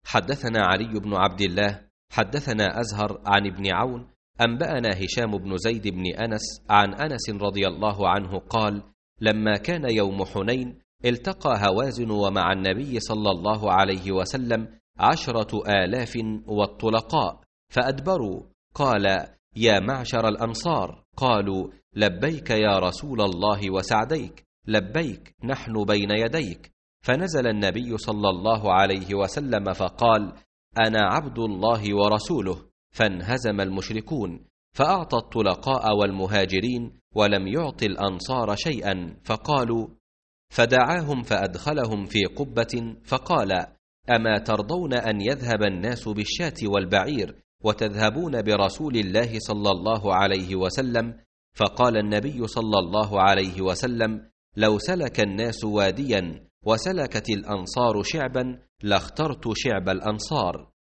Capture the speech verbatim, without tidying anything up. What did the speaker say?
حدثنا علي بن عبد الله حدثنا أزهر عن ابن عون أنبأنا هشام بن زيد بن أنس عن أنس رضي الله عنه قال: لما كان يوم حنين التقى هوازن ومع النبي صلى الله عليه وسلم عشرة آلاف والطلقاء فأدبروا. قال: يا معشر الأنصار. قالوا: لبيك يا رسول الله وسعديك، لبيك نحن بين يديك. فنزل النبي صلى الله عليه وسلم فقال: أنا عبد الله ورسوله. فانهزم المشركون، فأعطى الطلقاء والمهاجرين ولم يعط الأنصار شيئا، فقالوا فدعاهم فأدخلهم في قبة فقال: أما ترضون أن يذهب الناس بالشاة والبعير وتذهبون برسول الله صلى الله عليه وسلم؟ فقال النبي صلى الله عليه وسلم: لو سلك الناس واديا وسلكت الأنصار شعبا لاخترت شعب الأنصار.